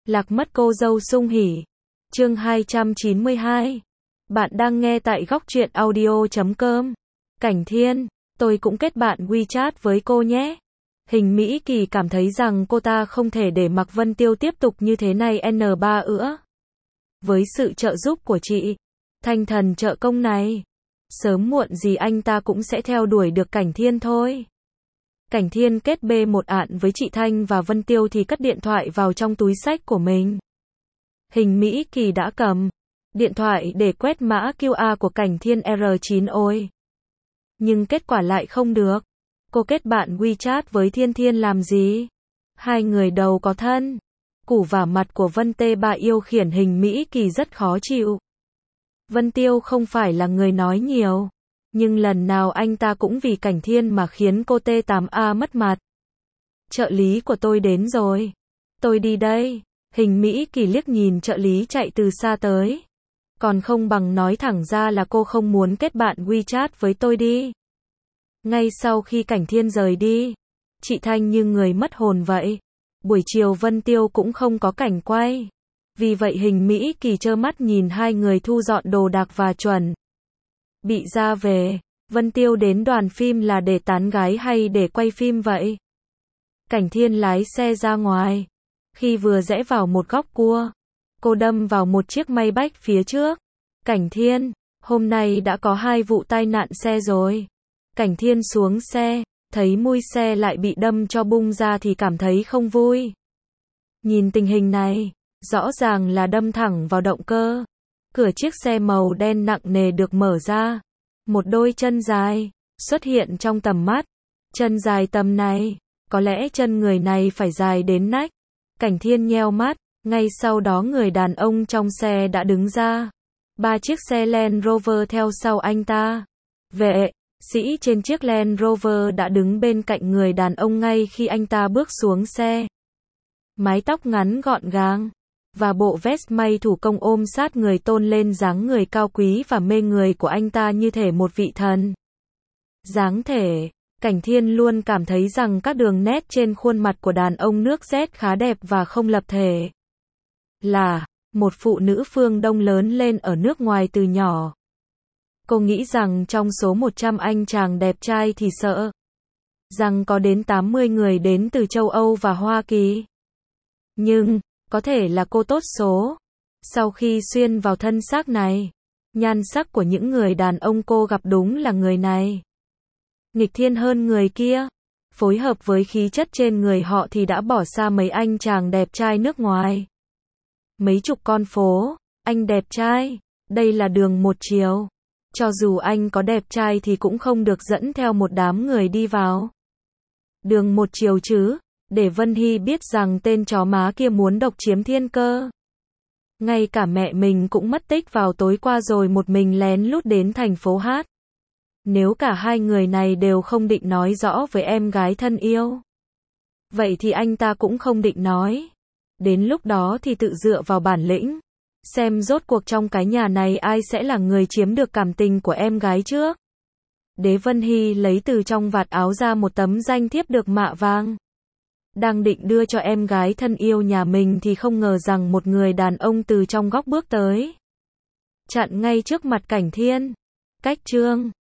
Lạc mất cô dâu sung hỉ. Chương 292. Bạn đang nghe tại góc truyện audio.com. Cảnh Thiên, tôi cũng kết bạn WeChat với cô nhé. Hình Mỹ Kỳ cảm thấy rằng cô ta không thể để Mạc Vân Tiêu tiếp tục như thế này N3 nữa. Với sự trợ giúp của chị, Thanh Thần trợ công này, sớm muộn gì anh ta cũng sẽ theo đuổi được Cảnh Thiên thôi. Cảnh Thiên kết B1 ạn với chị Thanh và Vân Tiêu thì cất điện thoại vào trong túi xách của mình. Hình Mỹ Kỳ đã cầm điện thoại để quét mã QR của Cảnh Thiên R9 ôi. Nhưng kết quả lại không được. Cô kết bạn WeChat với Thiên Thiên làm gì? Hai người đầu có thân. Củ vả mặt của Vân Tê Bà yêu khiển Hình Mỹ Kỳ rất khó chịu. Vân Tiêu không phải là người nói nhiều, nhưng lần nào anh ta cũng vì Cảnh Thiên mà khiến cô T8A mất mặt. Trợ lý của tôi đến rồi. Tôi đi đây. Hình Mỹ Kỳ liếc nhìn trợ lý chạy từ xa tới. Còn không bằng nói thẳng ra là cô không muốn kết bạn WeChat với tôi đi. Ngay sau khi Cảnh Thiên rời đi, chị Thanh như người mất hồn vậy. Buổi chiều Vân Tiêu cũng không có cảnh quay. Vì vậy Hình Mỹ Kỳ trơ mắt nhìn hai người thu dọn đồ đạc và chuẩn bị ra về. Vân Tiêu đến đoàn phim là để tán gái hay để quay phim vậy? Cảnh Thiên lái xe ra ngoài. Khi vừa rẽ vào một góc cua, cô đâm vào một chiếc Maybach phía trước. Cảnh Thiên, hôm nay đã có 2 vụ tai nạn xe rồi. Cảnh Thiên xuống xe, thấy mui xe lại bị đâm cho bung ra thì cảm thấy không vui. Nhìn tình hình này, rõ ràng là đâm thẳng vào động cơ. Cửa chiếc xe màu đen nặng nề được mở ra. Một đôi chân dài xuất hiện trong tầm mắt. Chân dài tầm này, có lẽ chân người này phải dài đến nách. Cảnh Thiên nheo mắt, ngay sau đó người đàn ông trong xe đã đứng ra. 3 chiếc xe Land Rover theo sau anh ta. Vệ sĩ trên chiếc Land Rover đã đứng bên cạnh người đàn ông ngay khi anh ta bước xuống xe. Mái tóc ngắn gọn gàng và bộ vest may thủ công ôm sát người tôn lên dáng người cao quý và mê người của anh ta như thể một vị thần. Dáng thể, Cảnh Thiên luôn cảm thấy rằng các đường nét trên khuôn mặt của đàn ông nước Z khá đẹp và không lập thể. Là một phụ nữ phương Đông lớn lên ở nước ngoài từ nhỏ. Cô nghĩ rằng trong số 100 anh chàng đẹp trai thì sợ rằng có đến 80 người đến từ châu Âu và Hoa Kỳ. Nhưng, có thể là cô tốt số. Sau khi xuyên vào thân xác này, nhan sắc của những người đàn ông cô gặp đúng là người này nghịch thiên hơn người kia. Phối hợp với khí chất trên người họ thì đã bỏ xa mấy anh chàng đẹp trai nước ngoài. Mấy chục con phố, anh đẹp trai, đây là đường một chiều. Cho dù anh có đẹp trai thì cũng không được dẫn theo một đám người đi vào đường một chiều chứ, để Vân Hy biết rằng tên chó má kia muốn độc chiếm thiên cơ. Ngay cả mẹ mình cũng mất tích vào tối qua rồi một mình lén lút đến thành phố hát. Nếu cả hai người này đều không định nói rõ với em gái thân yêu, vậy thì anh ta cũng không định nói. Đến lúc đó thì tự dựa vào bản lĩnh, xem rốt cuộc trong cái nhà này ai sẽ là người chiếm được cảm tình của em gái trước. Đế Vân Hy lấy từ trong vạt áo ra một tấm danh thiếp được mạ vàng. Đang định đưa cho em gái thân yêu nhà mình thì không ngờ rằng một người đàn ông từ trong góc bước tới, chặn ngay trước mặt Cảnh Thiên. Cách chương